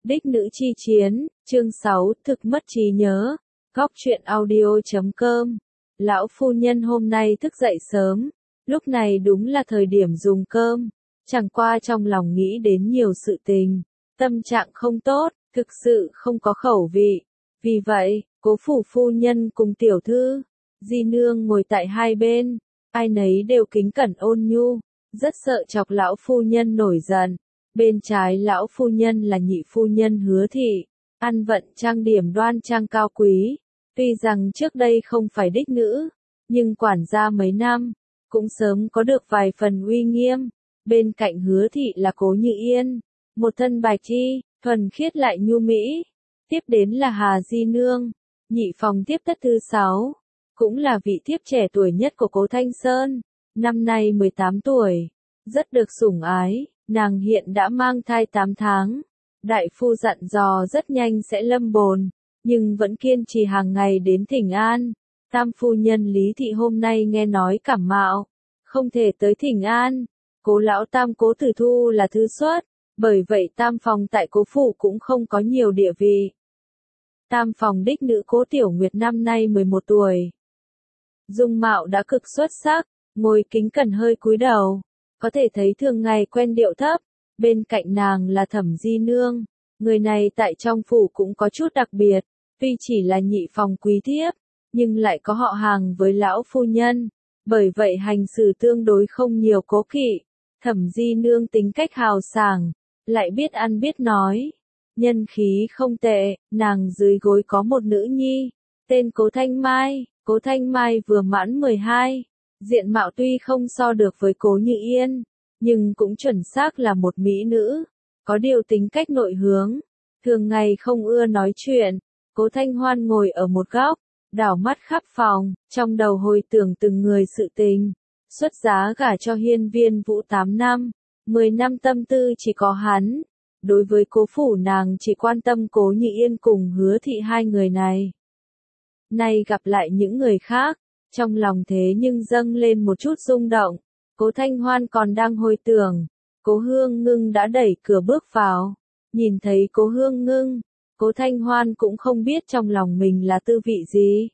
Đích nữ chi chiến, chương 6, thực mất trí nhớ. Góc truyện audio.com. Lão phu nhân hôm nay thức dậy sớm, lúc này đúng là thời điểm dùng cơm, chẳng qua trong lòng nghĩ đến nhiều sự tình, tâm trạng không tốt, thực sự không có khẩu vị. Vì vậy, Cố phủ phu nhân cùng tiểu thư, di nương ngồi tại hai bên, ai nấy đều kính cẩn ôn nhu, rất sợ chọc lão phu nhân nổi giận. Bên trái lão phu nhân là nhị phu nhân Hứa thị, ăn vận trang điểm đoan trang cao quý, tuy rằng trước đây không phải đích nữ, nhưng quản gia mấy năm, cũng sớm có được vài phần uy nghiêm. Bên cạnh Hứa thị là Cố Như Yên, một thân bạch y, thuần khiết lại nhu mỹ. Tiếp đến là Hà Di Nương, nhị phòng tiếp thất thứ 6, cũng là vị thiếp trẻ tuổi nhất của Cố Thanh Sơn, năm nay 18 tuổi, rất được sủng ái. Nàng hiện đã mang thai 8 tháng, đại phu dặn dò rất nhanh sẽ lâm bồn, nhưng vẫn kiên trì hàng ngày đến thỉnh an. Tam phu nhân Lý Thị hôm nay nghe nói cảm mạo, không thể tới thỉnh an. Cố lão tam Cố Tử Thu là thứ xuất, bởi vậy tam phòng tại Cố phủ cũng không có nhiều địa vị. Tam phòng đích nữ Cố Tiểu Nguyệt năm nay 11 tuổi. Dung mạo đã cực xuất sắc, ngồi kính cẩn hơi cúi đầu. Có thể thấy thường ngày quen điệu thấp, bên cạnh nàng là Thẩm Di Nương, người này tại trong phủ cũng có chút đặc biệt, tuy chỉ là nhị phòng quý thiếp, nhưng lại có họ hàng với lão phu nhân, bởi vậy hành xử tương đối không nhiều cố kỵ. Thẩm Di Nương tính cách hào sảng, lại biết ăn biết nói, nhân khí không tệ, nàng dưới gối có một nữ nhi, tên Cố Thanh Mai. Cố Thanh Mai vừa mãn 12. Diện mạo tuy không so được với Cố Như Yên, nhưng cũng chuẩn xác là một mỹ nữ, có điều tính cách nội hướng, thường ngày không ưa nói chuyện. Cố Thanh Hoan ngồi ở một góc, đảo mắt khắp phòng, trong đầu hồi tưởng từng người sự tình. Xuất giá gả cho Hiên Viên Vũ 8 năm, 10 năm tâm tư chỉ có hắn. Đối với Cố phủ nàng chỉ quan tâm Cố Như Yên cùng Hứa Thị hai người này. Nay gặp lại những người khác, trong lòng thế nhưng dâng lên một chút rung động. Cố Thanh Hoan còn đang hồi tưởng, Cố Hương Ngưng đã đẩy cửa bước vào, nhìn thấy Cố Hương Ngưng, Cố Thanh Hoan cũng không biết trong lòng mình là tư vị gì.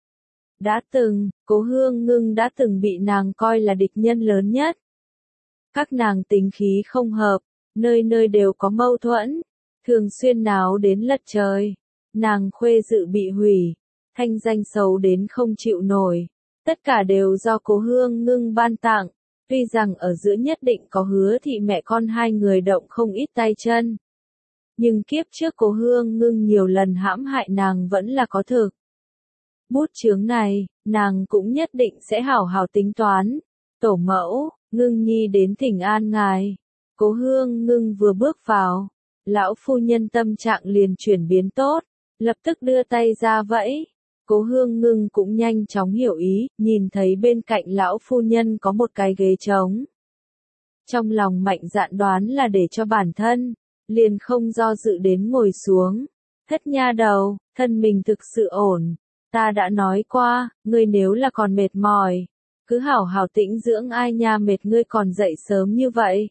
Đã từng, Cố Hương Ngưng đã từng bị nàng coi là địch nhân lớn nhất. Các nàng tính khí không hợp, nơi nơi đều có mâu thuẫn, thường xuyên náo đến lật trời. Nàng khuê dự bị hủy, thanh danh xấu đến không chịu nổi. Tất cả đều do Cố Hương Ngưng ban tặng, tuy rằng ở giữa nhất định có Hứa Thị mẹ con hai người động không ít tay chân. Nhưng kiếp trước Cố Hương Ngưng nhiều lần hãm hại nàng vẫn là có thực. Bút chướng này, nàng cũng nhất định sẽ hảo hảo tính toán. Tổ mẫu, Ngưng nhi đến thỉnh an ngài. Cố Hương Ngưng vừa bước vào, lão phu nhân tâm trạng liền chuyển biến tốt, lập tức đưa tay ra vẫy. Cố Hương Ngưng cũng nhanh chóng hiểu ý, nhìn thấy bên cạnh lão phu nhân có một cái ghế trống. Trong lòng mạnh dạn đoán là để cho bản thân, liền không do dự đến ngồi xuống. Thất nha đầu, thân mình thực sự ổn. Ta đã nói qua, ngươi nếu là còn mệt mỏi, cứ hảo hảo tĩnh dưỡng, ai nha mệt ngươi còn dậy sớm như vậy.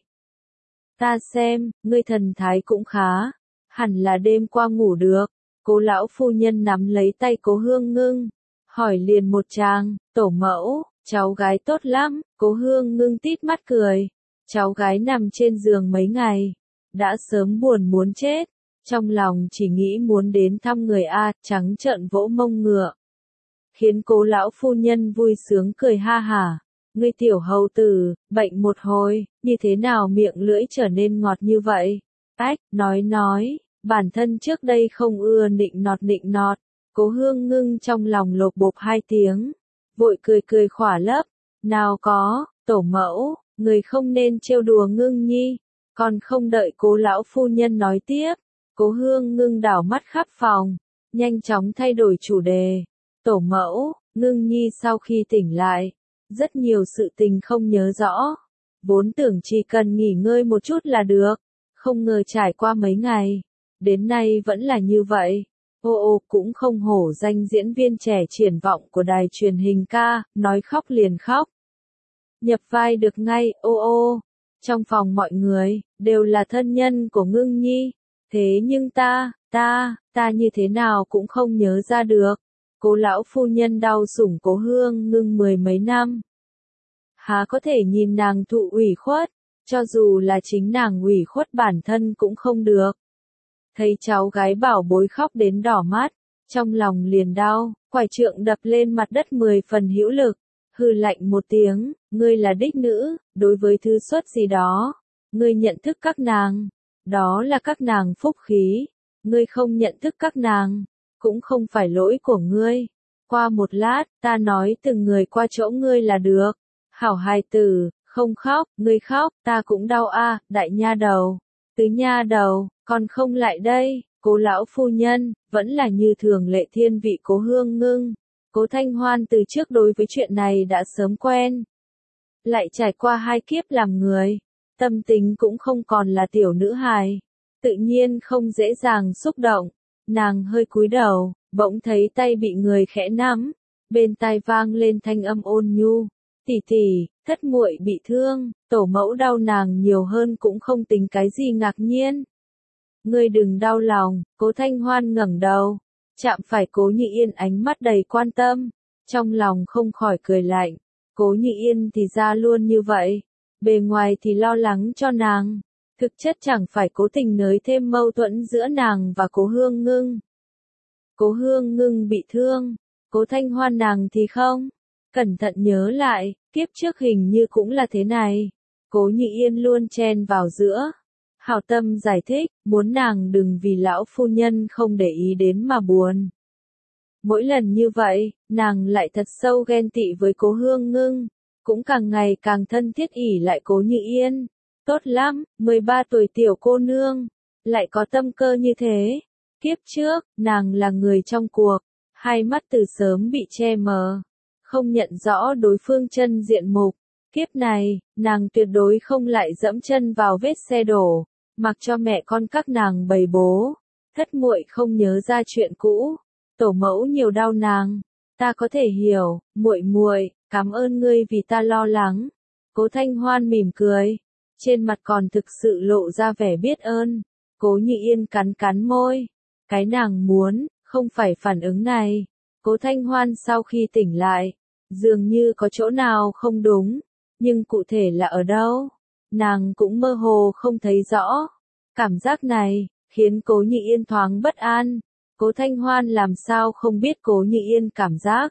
Ta xem, ngươi thần thái cũng khá, hẳn là đêm qua ngủ được. Cố lão phu nhân nắm lấy tay Cố Hương Ngưng, hỏi liền một tràng, tổ mẫu, cháu gái tốt lắm. Cố Hương Ngưng tít mắt cười, cháu gái nằm trên giường mấy ngày, đã sớm buồn muốn chết, trong lòng chỉ nghĩ muốn đến thăm người a, trắng trợn vỗ mông ngựa. Khiến Cố lão phu nhân vui sướng cười ha hả, ngươi tiểu hầu tử, bệnh một hồi, như thế nào miệng lưỡi trở nên ngọt như vậy? Ách, nói. Bản thân trước đây không ưa nịnh nọt. Cố Hương Ngưng trong lòng lột bột hai tiếng, vội cười khỏa lấp. Nào có, tổ mẫu, người không nên trêu đùa Ngưng nhi. Còn không đợi Cố lão phu nhân nói tiếp, Cố Hương Ngưng đảo mắt khắp phòng, nhanh chóng thay đổi chủ đề. Tổ mẫu, Ngưng nhi sau khi tỉnh lại, rất nhiều sự tình không nhớ rõ. Vốn tưởng chỉ cần nghỉ ngơi một chút là được, không ngờ trải qua mấy ngày. Đến nay vẫn là như vậy. Cũng không hổ danh diễn viên trẻ triển vọng của đài truyền hình ca, nói khóc liền khóc. Nhập vai được ngay, Trong phòng mọi người, đều là thân nhân của Ngưng nhi. Thế nhưng ta như thế nào cũng không nhớ ra được. Cố lão phu nhân đau sủng Cố Hương Ngưng mười mấy năm. Há có thể nhìn nàng thụ ủy khuất, cho dù là chính nàng ủy khuất bản thân cũng không được. Thấy cháu gái bảo bối khóc đến đỏ mắt, trong lòng liền đau, quải trượng đập lên mặt đất 10 phần hữu lực, hừ lạnh một tiếng, ngươi là đích nữ, đối với thứ xuất gì đó, ngươi nhận thức các nàng, đó là các nàng phúc khí, ngươi không nhận thức các nàng, cũng không phải lỗi của ngươi. Qua một lát, ta nói từng người qua chỗ ngươi là được. Hảo hài tử, không khóc, ngươi khóc, ta cũng đau a, đại nha đầu. Tứ nha đầu, còn không lại đây, Cố lão phu nhân, vẫn là như thường lệ thiên vị Cố Hương Ngưng. Cố Thanh Hoan từ trước đối với chuyện này đã sớm quen. Lại trải qua 2 kiếp làm người, tâm tình cũng không còn là tiểu nữ hài. Tự nhiên không dễ dàng xúc động, nàng hơi cúi đầu, bỗng thấy tay bị người khẽ nắm, bên tai vang lên thanh âm ôn nhu. Tỷ tỷ, thất muội bị thương, tổ mẫu đau nàng nhiều hơn cũng không tính cái gì ngạc nhiên. Ngươi đừng đau lòng, Cố Thanh Hoan ngẩng đầu, chạm phải Cố Nhị Yên ánh mắt đầy quan tâm, trong lòng không khỏi cười lạnh. Cố Nhị Yên thì ra luôn như vậy, bề ngoài thì lo lắng cho nàng, thực chất chẳng phải cố tình nới thêm mâu thuẫn giữa nàng và Cố Hương Ngưng. Cố Hương Ngưng bị thương, Cố Thanh Hoan nàng thì không. Cẩn thận nhớ lại, kiếp trước hình như cũng là thế này. Cố Nhị Yên luôn chen vào giữa. Hảo tâm giải thích, muốn nàng đừng vì lão phu nhân không để ý đến mà buồn. Mỗi lần như vậy, nàng lại thật sâu ghen tị với Cố Hương Ngưng, cũng càng ngày càng thân thiết ỉ lại Cố Nhị Yên. Tốt lắm, 13 tuổi tiểu cô nương, lại có tâm cơ như thế. Kiếp trước, nàng là người trong cuộc, hai mắt từ sớm bị che mờ, không nhận rõ đối phương chân diện mục. Kiếp này, nàng tuyệt đối không lại dẫm chân vào vết xe đổ, mặc cho mẹ con các nàng bày bố. Thất muội không nhớ ra chuyện cũ, tổ mẫu nhiều đau nàng, ta có thể hiểu, muội muội, cảm ơn ngươi vì ta lo lắng. Cố Thanh Hoan mỉm cười, trên mặt còn thực sự lộ ra vẻ biết ơn. Cố Nhị Yên cắn cắn môi, cái nàng muốn, không phải phản ứng này. Cố Thanh Hoan sau khi tỉnh lại, dường như có chỗ nào không đúng, nhưng cụ thể là ở đâu, nàng cũng mơ hồ không thấy rõ. Cảm giác này, khiến Cố Nhị Yên thoáng bất an. Cố Thanh Hoan làm sao không biết Cố Nhị Yên cảm giác.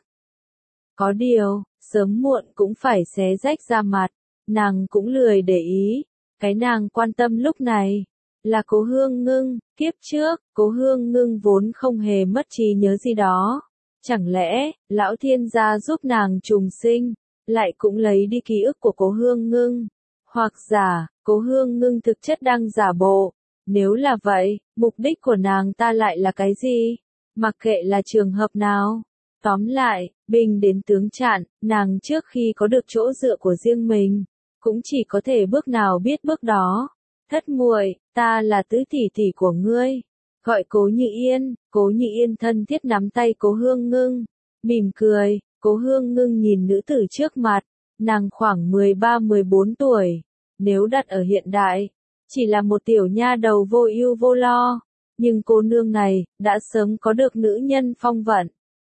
Có điều, sớm muộn cũng phải xé rách ra mặt, nàng cũng lười để ý. Cái nàng quan tâm lúc này, là Cố Hương Ngưng. Kiếp trước, Cố Hương Ngưng vốn không hề mất trí nhớ gì đó. Chẳng lẽ, lão thiên gia giúp nàng trùng sinh, lại cũng lấy đi ký ức của Cố Hương Ngưng. Hoặc giả, Cố Hương Ngưng thực chất đang giả bộ. Nếu là vậy, mục đích của nàng ta lại là cái gì? Mặc kệ là trường hợp nào. Tóm lại, binh đến tướng chặn, nàng trước khi có được chỗ dựa của riêng mình, cũng chỉ có thể bước nào biết bước đó. Thất muội, ta là tứ tỷ tỷ của ngươi. Gọi Cố Nhị Yên. Cố Nhị Yên thân thiết nắm tay Cố Hương Ngưng, mỉm cười. Cố Hương Ngưng nhìn nữ tử trước mặt, nàng khoảng 13-14 tuổi, nếu đặt ở hiện đại, chỉ là một tiểu nha đầu vô ưu vô lo, nhưng cô nương này đã sớm có được nữ nhân phong vận.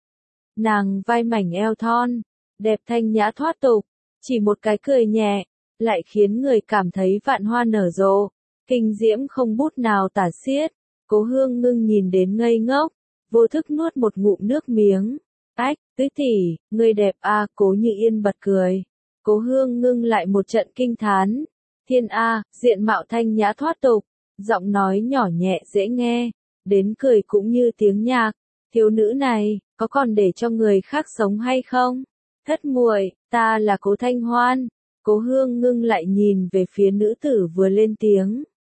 Nàng vai mảnh eo thon, đẹp thanh nhã thoát tục, chỉ một cái cười nhẹ, lại khiến người cảm thấy vạn hoa nở rộ, kinh diễm không bút nào tả xiết. Cố Hương Ngưng nhìn đến ngây ngốc, vô thức nuốt một ngụm nước miếng. Ách, tứ tỷ, ngươi đẹp a, Cố Nhị Yên bật cười. Cố Hương Ngưng lại một trận kinh thán. Thiên a, diện mạo thanh nhã thoát tục, giọng nói nhỏ nhẹ dễ nghe, đến cười cũng như tiếng nhạc. Thiếu nữ này, có còn để cho người khác sống hay không? Thất muội, ta là Cố Thanh Hoan. Cố Hương Ngưng lại nhìn về phía nữ tử vừa lên tiếng.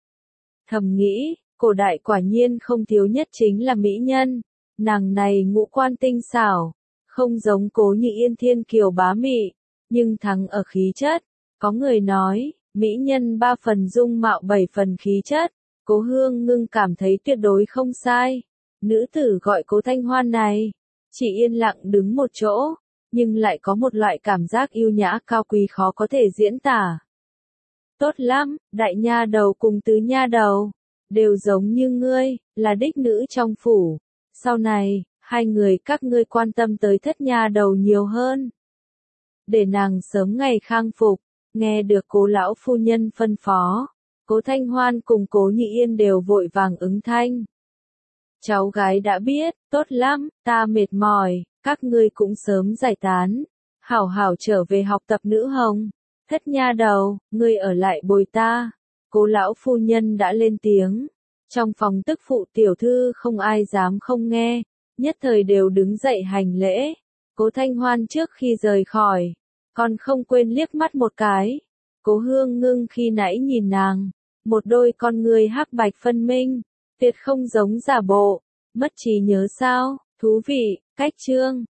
Thầm nghĩ, cổ đại quả nhiên không thiếu nhất chính là mỹ nhân. Nàng này ngũ quan tinh xảo, không giống Cố Nhị Yên thiên kiều bá mị, nhưng thắng ở khí chất. Có người nói, mỹ nhân 3 phần dung mạo 7 phần khí chất. Cố Hương Ngưng cảm thấy tuyệt đối không sai. Nữ tử gọi Cố Thanh Hoan này, chỉ yên lặng đứng một chỗ, nhưng lại có một loại cảm giác yêu nhã cao quý khó có thể diễn tả. Tốt lắm, đại nha đầu cùng tứ nha đầu, đều giống như ngươi, là đích nữ trong phủ. Sau này, hai người các ngươi quan tâm tới thất nha đầu nhiều hơn. Để nàng sớm ngày khang phục, nghe được Cố lão phu nhân phân phó. Cố Thanh Hoan cùng Cố Nhị Yên đều vội vàng ứng thanh. Cháu gái đã biết, tốt lắm, ta mệt mỏi, các ngươi cũng sớm giải tán. Hảo hảo trở về học tập nữ hồng. Thất nha đầu, ngươi ở lại bồi ta. Cố lão phu nhân đã lên tiếng. Trong phòng tức phụ tiểu thư không ai dám không nghe, nhất thời đều đứng dậy hành lễ. Cố Thanh Hoan trước khi rời khỏi, còn không quên liếc mắt một cái. Cố Hương Ngưng khi nãy nhìn nàng, một đôi con người hắc bạch phân minh, tuyệt không giống giả bộ, mất trí nhớ sao, thú vị, cách chương.